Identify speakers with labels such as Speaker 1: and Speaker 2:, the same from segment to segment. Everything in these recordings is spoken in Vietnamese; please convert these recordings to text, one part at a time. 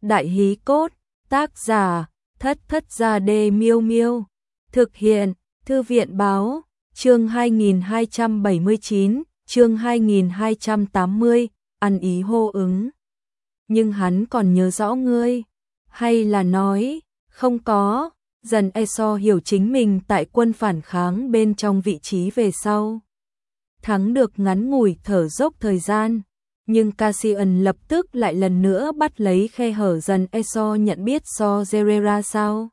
Speaker 1: Đại hí cốt, tác giả, Thất Thất Gia Đê Miêu Miêu. Thực hiện, Thư viện báo, chương 2279, chương 2280, ăn ý hô ứng. Nhưng hắn còn nhớ rõ ngươi, hay là nói, không có, dần e-so hiểu chính mình tại quân phản kháng bên trong vị trí về sau. Thắng được ngắn ngủi thở dốc thời gian, nhưng Cassian lập tức lại lần nữa bắt lấy khe hở dần e-so nhận biết So Gerrera sao?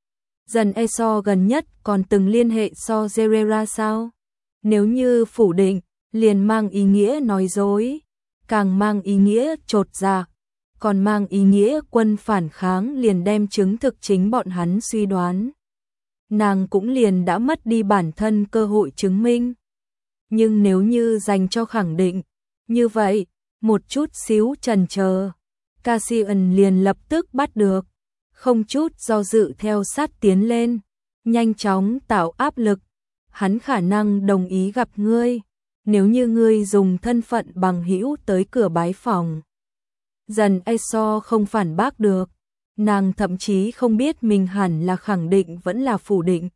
Speaker 1: Dần e-so gần nhất còn từng liên hệ So Gerrera sao? Nếu như phủ định, liền mang ý nghĩa nói dối, càng mang ý nghĩa chột dạ, còn mang ý nghĩa quân phản kháng liền đem chứng thực chính bọn hắn suy đoán. Nàng cũng liền đã mất đi bản thân cơ hội chứng minh. Nhưng nếu như dành cho khẳng định, như vậy, một chút xíu chần chờ, Cassian liền lập tức bắt được, không chút do dự theo sát tiến lên, nhanh chóng tạo áp lực. Hắn khả năng đồng ý gặp ngươi, nếu như ngươi dùng thân phận bằng hữu tới cửa bái phòng. Dần e-so không phản bác được, nàng thậm chí không biết mình hẳn là khẳng định vẫn là phủ định.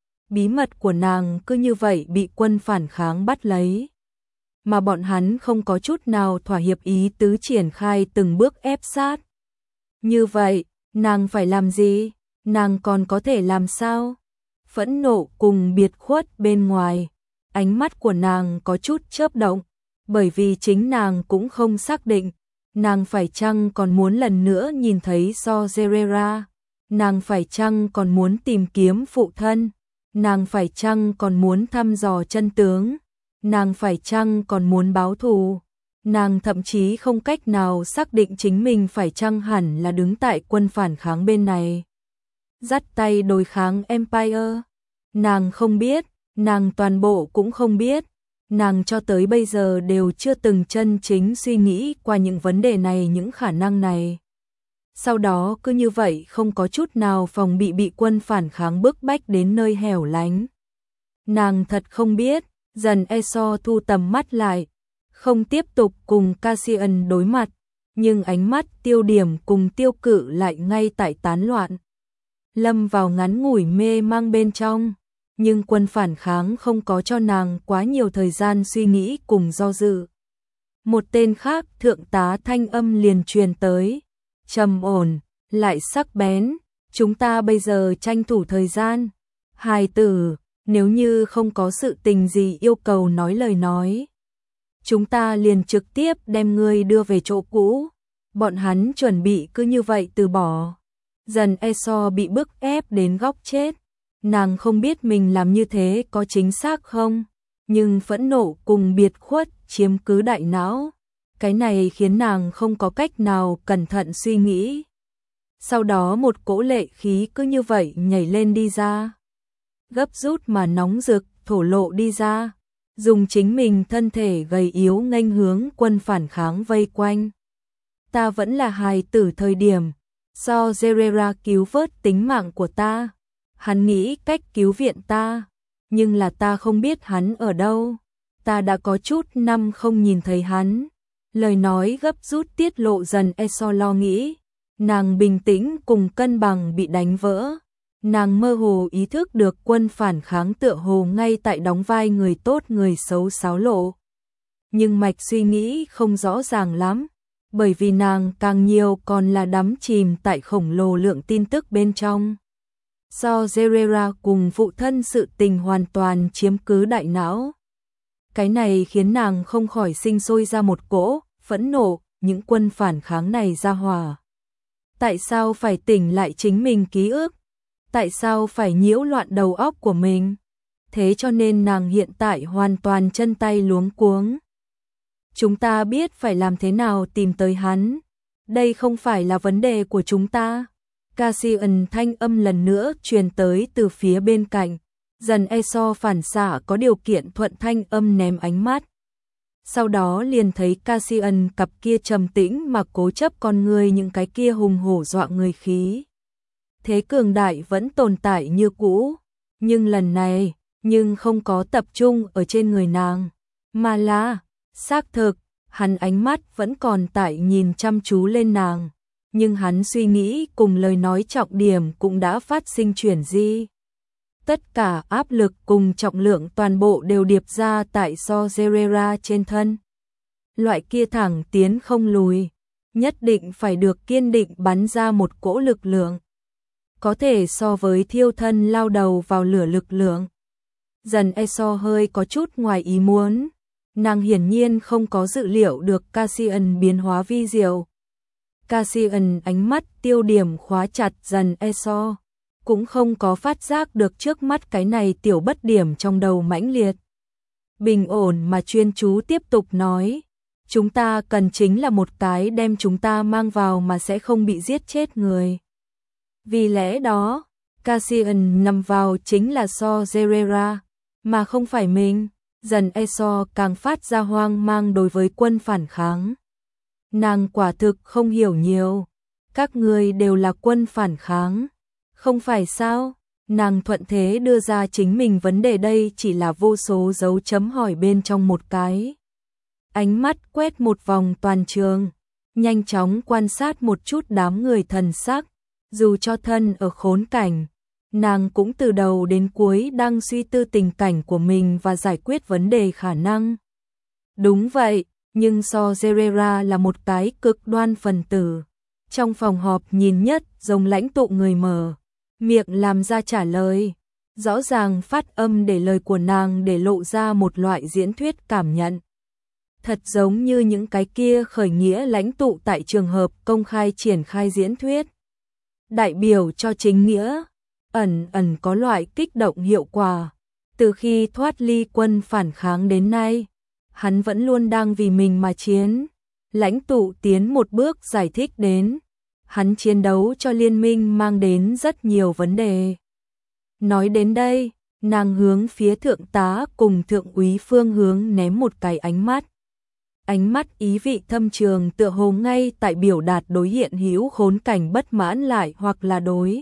Speaker 1: Bí mật của nàng cứ như vậy bị quân phản kháng bắt lấy, mà bọn hắn không có chút nào thỏa hiệp ý tứ triển khai từng bước ép sát. Như vậy, nàng phải làm gì? Nàng còn có thể làm sao? Phẫn nộ cùng biệt khuất bên ngoài, ánh mắt của nàng có chút chớp động, bởi vì chính nàng cũng không xác định, nàng phải chăng còn muốn lần nữa nhìn thấy So Gerrera, nàng phải chăng còn muốn tìm kiếm phụ thân, nàng phải chăng còn muốn thăm dò chân tướng, nàng phải chăng còn muốn báo thù, nàng thậm chí không cách nào xác định chính mình phải chăng hẳn là đứng tại quân phản kháng bên này, dắt tay đối kháng Empire. Nàng không biết, nàng toàn bộ cũng không biết, nàng cho tới bây giờ đều chưa từng chân chính suy nghĩ qua những vấn đề này, những khả năng này. Sau đó cứ như vậy không có chút nào phòng bị quân phản kháng bức bách đến nơi hẻo lánh. Nàng thật không biết, dần e-so thu tầm mắt lại, không tiếp tục cùng Cassian đối mặt, nhưng ánh mắt tiêu điểm cùng tiêu cự lại ngay tại tán loạn. Lâm vào ngắn ngủi mê mang bên trong, nhưng quân phản kháng không có cho nàng quá nhiều thời gian suy nghĩ cùng do dự. Một tên khác thượng tá thanh âm liền truyền tới, trầm ổn, lại sắc bén, chúng ta bây giờ tranh thủ thời gian. Hài tử, nếu như không có sự tình gì yêu cầu nói lời nói, chúng ta liền trực tiếp đem ngươi đưa về chỗ cũ. Bọn hắn chuẩn bị cứ như vậy từ bỏ. Dần e-so bị bức ép đến góc chết. Nàng không biết mình làm như thế có chính xác không, nhưng phẫn nộ cùng biệt khuất chiếm cứ đại não. Cái này khiến nàng không có cách nào cẩn thận suy nghĩ. Sau đó một cỗ lệ khí cứ như vậy nhảy lên đi ra. Gấp rút mà nóng rực thổ lộ đi ra, dùng chính mình thân thể gầy yếu nghênh hướng quân phản kháng vây quanh. Ta vẫn là hài tử thời điểm So Gerrera cứu vớt tính mạng của ta. Hắn nghĩ cách cứu viện ta, nhưng là ta không biết hắn ở đâu. Ta đã có chút năm không nhìn thấy hắn. Lời nói gấp rút tiết lộ dần e-so lo nghĩ. Nàng bình tĩnh cùng cân bằng bị đánh vỡ. Nàng mơ hồ ý thức được quân phản kháng tựa hồ ngay tại đóng vai người tốt người xấu xáo lộ. Nhưng mạch suy nghĩ không rõ ràng lắm, bởi vì nàng càng nhiều còn là đắm chìm tại khổng lồ lượng tin tức bên trong. So Gerrera cùng phụ thân sự tình hoàn toàn chiếm cứ đại não. Cái này khiến nàng không khỏi sinh sôi ra một cỗ phẫn nộ, những quân phản kháng này ra hỏa. Tại sao phải tỉnh lại chính mình ký ức? Tại sao phải nhiễu loạn đầu óc của mình? Thế cho nên nàng hiện tại hoàn toàn chân tay luống cuống. Chúng ta biết phải làm thế nào tìm tới hắn. Đây không phải là vấn đề của chúng ta. Cassian thanh âm lần nữa truyền tới từ phía bên cạnh. Dần e-so phản xạ có điều kiện thuận thanh âm ném ánh mắt. Sau đó liền thấy Cassian cặp kia trầm tĩnh mà cố chấp con người, những cái kia hùng hổ dọa người khí. Thế cường đại vẫn tồn tại như cũ, nhưng lần này, nhưng không có tập trung ở trên người nàng, mà là, xác thực, hắn ánh mắt vẫn còn tại nhìn chăm chú lên nàng, nhưng hắn suy nghĩ cùng lời nói trọng điểm cũng đã phát sinh chuyển di. Tất cả áp lực cùng trọng lượng toàn bộ đều điệp ra tại Sorcerera trên thân. Loại kia thẳng tiến không lùi, nhất định phải được kiên định bắn ra một cỗ lực lượng. Có thể so với thiêu thân lao đầu vào lửa lực lượng. Dần Eso hơi có chút ngoài ý muốn. Nàng hiển nhiên không có dự liệu được Cassian biến hóa vi diệu. Cassian ánh mắt tiêu điểm khóa chặt dần Eso, cũng không có phát giác được trước mắt cái này tiểu bất điểm trong đầu mãnh liệt. Bình ổn mà chuyên chú tiếp tục nói, chúng ta cần chính là một cái đem chúng ta mang vào mà sẽ không bị giết chết người. Vì lẽ đó, Cassian nằm vào chính là Sorcerera, mà không phải mình. Dần Eso càng phát ra hoang mang đối với quân phản kháng. Nàng quả thực không hiểu nhiều. Các người đều là quân phản kháng. Không phải sao? Nàng thuận thế đưa ra chính mình vấn đề, đây chỉ là vô số dấu chấm hỏi bên trong một cái. Ánh mắt quét một vòng toàn trường, nhanh chóng quan sát một chút đám người thần sắc. Dù cho thân ở khốn cảnh, nàng cũng từ đầu đến cuối đang suy tư tình cảnh của mình và giải quyết vấn đề khả năng. Đúng vậy, nhưng Sorcerera là một cái cực đoan phần tử. Trong phòng họp nhìn nhất giống lãnh tụ người mở miệng làm ra trả lời. Rõ ràng phát âm để lời của nàng để lộ ra một loại diễn thuyết cảm nhận. Thật giống như những cái kia khởi nghĩa lãnh tụ tại trường hợp công khai triển khai diễn thuyết. Đại biểu cho chính nghĩa, ẩn có loại kích động hiệu quả. Từ khi thoát ly quân phản kháng đến nay, hắn vẫn luôn đang vì mình mà chiến. Lãnh tụ tiến một bước giải thích đến, hắn chiến đấu cho liên minh mang đến rất nhiều vấn đề. Nói đến đây, nàng hướng phía thượng tá cùng thượng úy phương hướng ném một cái ánh mắt. Ánh mắt ý vị thâm trường tựa hồ ngay tại biểu đạt đối hiện hữu khốn cảnh bất mãn lại hoặc là đối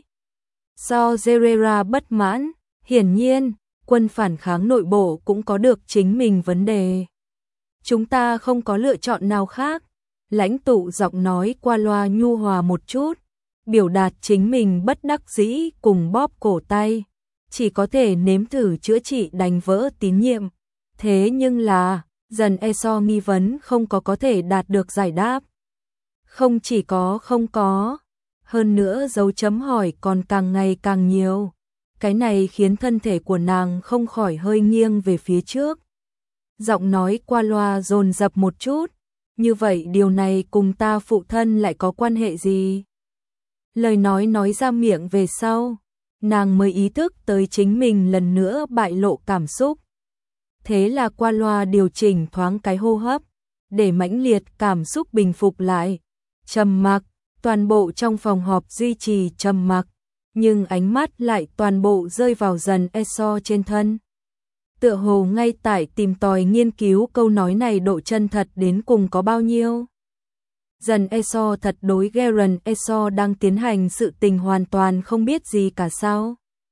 Speaker 1: Sorcerera bất mãn. Hiển nhiên, quân phản kháng nội bộ cũng có được chính mình vấn đề. Chúng ta không có lựa chọn nào khác. Lãnh tụ giọng nói qua loa nhu hòa một chút, biểu đạt chính mình bất đắc dĩ cùng bóp cổ tay. Chỉ có thể nếm thử chữa trị đánh vỡ tín nhiệm. Thế nhưng là, dần Eso nghi vấn không có thể đạt được giải đáp. Không chỉ có không có, hơn nữa dấu chấm hỏi còn càng ngày càng nhiều. Cái này khiến thân thể của nàng không khỏi hơi nghiêng về phía trước. Giọng nói qua loa dồn dập một chút. Như vậy điều này cùng ta phụ thân lại có quan hệ gì? Lời nói ra miệng về sau, nàng mới ý thức tới chính mình lần nữa bại lộ cảm xúc. Thế là qua loa điều chỉnh thoáng cái hô hấp, để mãnh liệt cảm xúc bình phục lại. Trầm mặc, toàn bộ trong phòng họp duy trì trầm mặc, nhưng ánh mắt lại toàn bộ rơi vào dần Eso trên thân. Tựa hồ ngay tại tìm tòi nghiên cứu câu nói này độ chân thật đến cùng có bao nhiêu. Dần Eso thật đối Garen Eso đang tiến hành sự tình hoàn toàn không biết gì cả sao?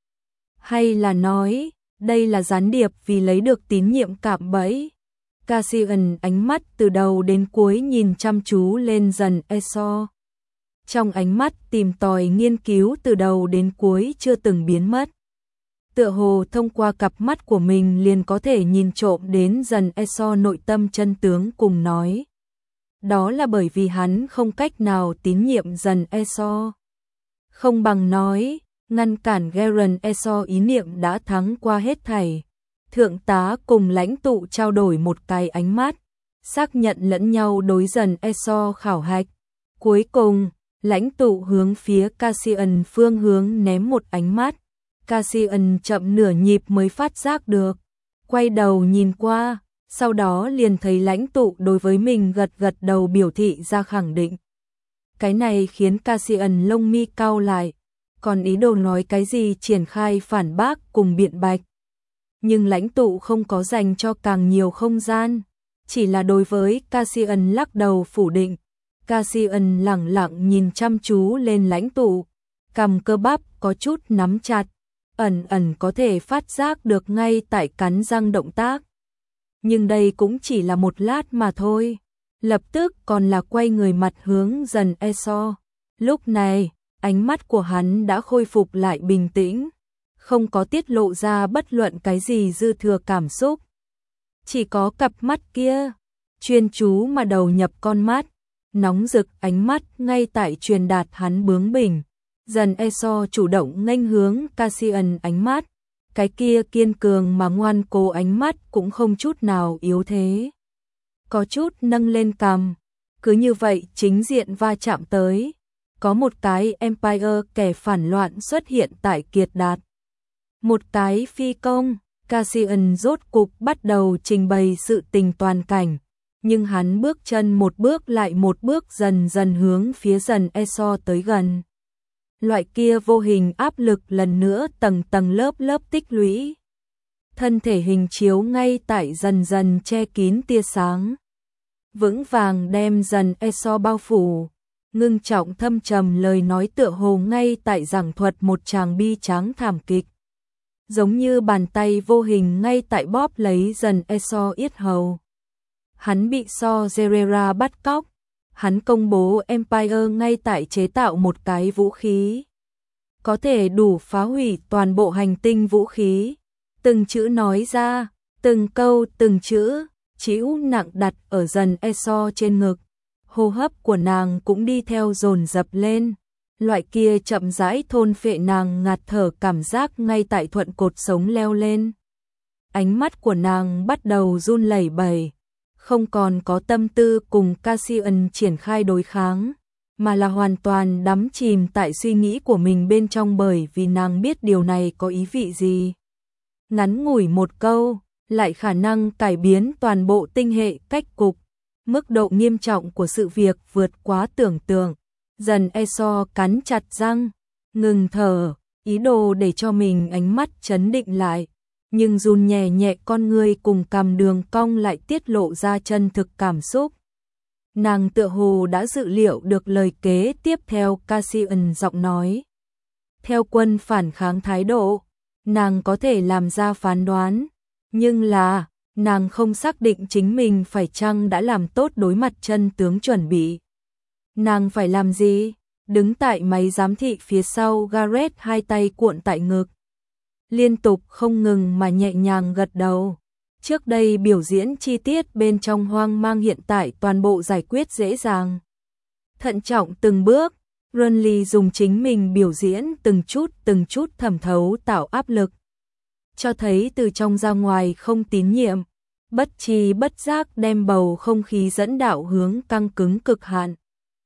Speaker 1: Hay là nói, đây là gián điệp vì lấy được tín nhiệm cạm bẫy? Cassian ánh mắt từ đầu đến cuối nhìn chăm chú lên dần Eso. Trong ánh mắt tìm tòi nghiên cứu từ đầu đến cuối chưa từng biến mất. Tựa hồ thông qua cặp mắt của mình liền có thể nhìn trộm đến dần Eso nội tâm chân tướng cùng nói. Đó là bởi vì hắn không cách nào tín nhiệm dần Eso. Không bằng nói, ngăn cản Garen Eso ý niệm đã thắng qua hết thảy. Thượng tá cùng lãnh tụ trao đổi một cái ánh mắt, xác nhận lẫn nhau đối dần Eso khảo hạch. Cuối cùng, lãnh tụ hướng phía Cassian phương hướng ném một ánh mắt. Cassian chậm nửa nhịp mới phát giác được, quay đầu nhìn qua, sau đó liền thấy lãnh tụ đối với mình gật đầu biểu thị ra khẳng định. Cái này khiến Cassian lông mi cau lại, còn ý đồ nói cái gì triển khai phản bác cùng biện bạch. Nhưng lãnh tụ không có dành cho càng nhiều không gian, chỉ là đối với Cassian lắc đầu phủ định. Cassian lẳng lặng nhìn chăm chú lên lãnh tụ, cằm cơ bắp có chút nắm chặt, ẩn có thể phát giác được ngay tại cắn răng động tác. Nhưng đây cũng chỉ là một lát mà thôi. Lập tức còn là quay người mặt hướng dần Eso. Lúc này, ánh mắt của hắn đã khôi phục lại bình tĩnh, không có tiết lộ ra bất luận cái gì dư thừa cảm xúc. Chỉ có cặp mắt kia, chuyên chú mà đầu nhập con mắt, nóng rực ánh mắt ngay tại truyền đạt hắn bướng bỉnh. Dần Eso chủ động nghênh hướng Cassian ánh mắt, cái kia kiên cường mà ngoan cố ánh mắt cũng không chút nào yếu thế. Có chút nâng lên cằm, cứ như vậy chính diện va chạm tới. Có một cái Empire kẻ phản loạn xuất hiện tại Kiệt Đạt. Một cái phi công, Cassian rốt cục bắt đầu trình bày sự tình toàn cảnh, nhưng hắn bước chân một bước lại một bước dần dần hướng phía Dần Eso tới gần. Loại kia vô hình áp lực lần nữa tầng tầng lớp lớp tích lũy. Thân thể hình chiếu ngay tại dần dần che kín tia sáng. Vững vàng đem Dần Eso bao phủ, ngưng trọng thâm trầm lời nói tựa hồ ngay tại giảng thuật một tràng bi tráng thảm kịch. Giống như bàn tay vô hình ngay tại bóp lấy Dần Eso yết hầu. Hắn bị So Gerrera bắt cóc. Hắn công bố Empire ngay tại chế tạo một cái vũ khí. Có thể đủ phá hủy toàn bộ hành tinh vũ khí. Từng chữ nói ra, từng câu từng chữ, chịu nặng đặt ở Dần Eso trên ngực. Hô hấp của nàng cũng đi theo dồn dập lên. Loại kia chậm rãi thôn phệ nàng ngạt thở cảm giác ngay tại thuận cột sống leo lên. Ánh mắt của nàng bắt đầu run lẩy bẩy, không còn có tâm tư cùng Cassian triển khai đối kháng, mà là hoàn toàn đắm chìm tại suy nghĩ của mình bên trong bởi vì nàng biết điều này có ý vị gì. Ngắn ngủi một câu, lại khả năng cải biến toàn bộ tinh hệ cách cục. Mức độ nghiêm trọng của sự việc vượt quá tưởng tượng. Dần Eso cắn chặt răng, ngừng thở, ý đồ để cho mình ánh mắt trấn định lại. Nhưng run nhẹ nhẹ con người cùng cằm đường cong lại tiết lộ ra chân thực cảm xúc. Nàng tựa hồ đã dự liệu được lời kế tiếp theo Cassian giọng nói. Theo quân phản kháng thái độ, nàng có thể làm ra phán đoán, nhưng là, nàng không xác định chính mình phải chăng đã làm tốt đối mặt chân tướng chuẩn bị. Nàng phải làm gì? Đứng tại máy giám thị phía sau Gareth hai tay cuộn tại ngực. Liên tục không ngừng mà nhẹ nhàng gật đầu. Trước đây biểu diễn chi tiết bên trong hoang mang hiện tại toàn bộ giải quyết dễ dàng. Thận trọng từng bước, Renly dùng chính mình biểu diễn từng chút thẩm thấu tạo áp lực. Cho thấy từ trong ra ngoài không tín nhiệm, bất tri bất giác đem bầu không khí dẫn đạo hướng căng cứng cực hạn.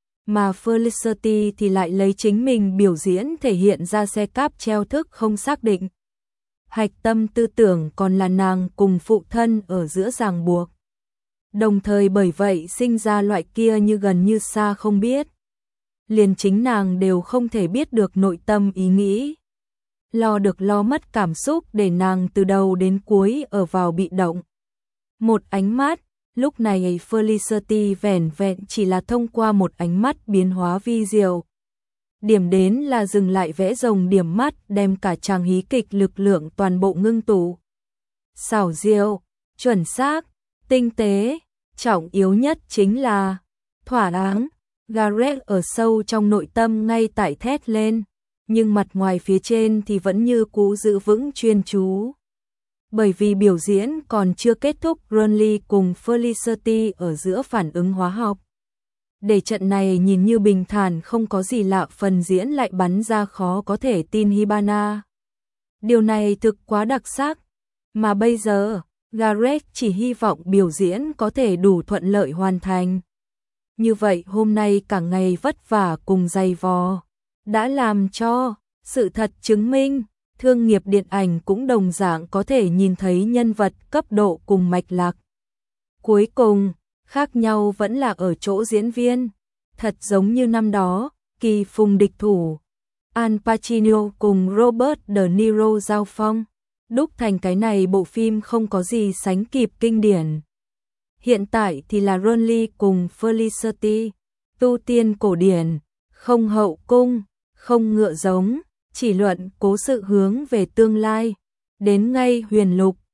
Speaker 1: Mà Felicity thì lại lấy chính mình biểu diễn thể hiện ra xe cáp treo thức không xác định. Hạch tâm tư tưởng còn là nàng cùng phụ thân ở giữa ràng buộc. Đồng thời bởi vậy sinh ra loại kia như gần như xa không biết. Liền chính nàng đều không thể biết được nội tâm ý nghĩ. Lo được lo mất cảm xúc để nàng từ đầu đến cuối ở vào bị động. Một ánh mắt, lúc này Felicity vẻn vẹn chỉ là thông qua một ánh mắt biến hóa vi diệu. Điểm đến là dừng lại vẽ rồng điểm mắt đem cả chàng hí kịch lực lượng toàn bộ ngưng tụ. Xảo diệu, chuẩn xác, tinh tế, trọng yếu nhất chính là thỏa đáng. Gareth ở sâu trong nội tâm ngay tại thét lên, nhưng mặt ngoài phía trên thì vẫn như cũ giữ vững chuyên chú. Bởi vì biểu diễn còn chưa kết thúc, Renly cùng Felicity ở giữa phản ứng hóa học. Để trận này nhìn như bình thản không có gì lạ, phần diễn lại bắn ra khó có thể tin Hibana. Điều này thực quá đặc sắc, mà bây giờ, Gareth chỉ hy vọng biểu diễn có thể đủ thuận lợi hoàn thành. Như vậy hôm nay cả ngày vất vả cùng dày vò, đã làm cho sự thật chứng minh, thương nghiệp điện ảnh cũng đồng dạng có thể nhìn thấy nhân vật cấp độ cùng mạch lạc. Cuối cùng, khác nhau vẫn là ở chỗ diễn viên. Thật giống như năm đó, kỳ phùng địch thủ, Al Pacino cùng Robert De Niro giao phong, đúc thành cái này bộ phim không có gì sánh kịp kinh điển. Hiện tại thì là Renly cùng Felicity, tu tiên cổ điển, không hậu cung, không ngựa giống, chỉ luận cố sự hướng về tương lai, đến ngay huyền lục,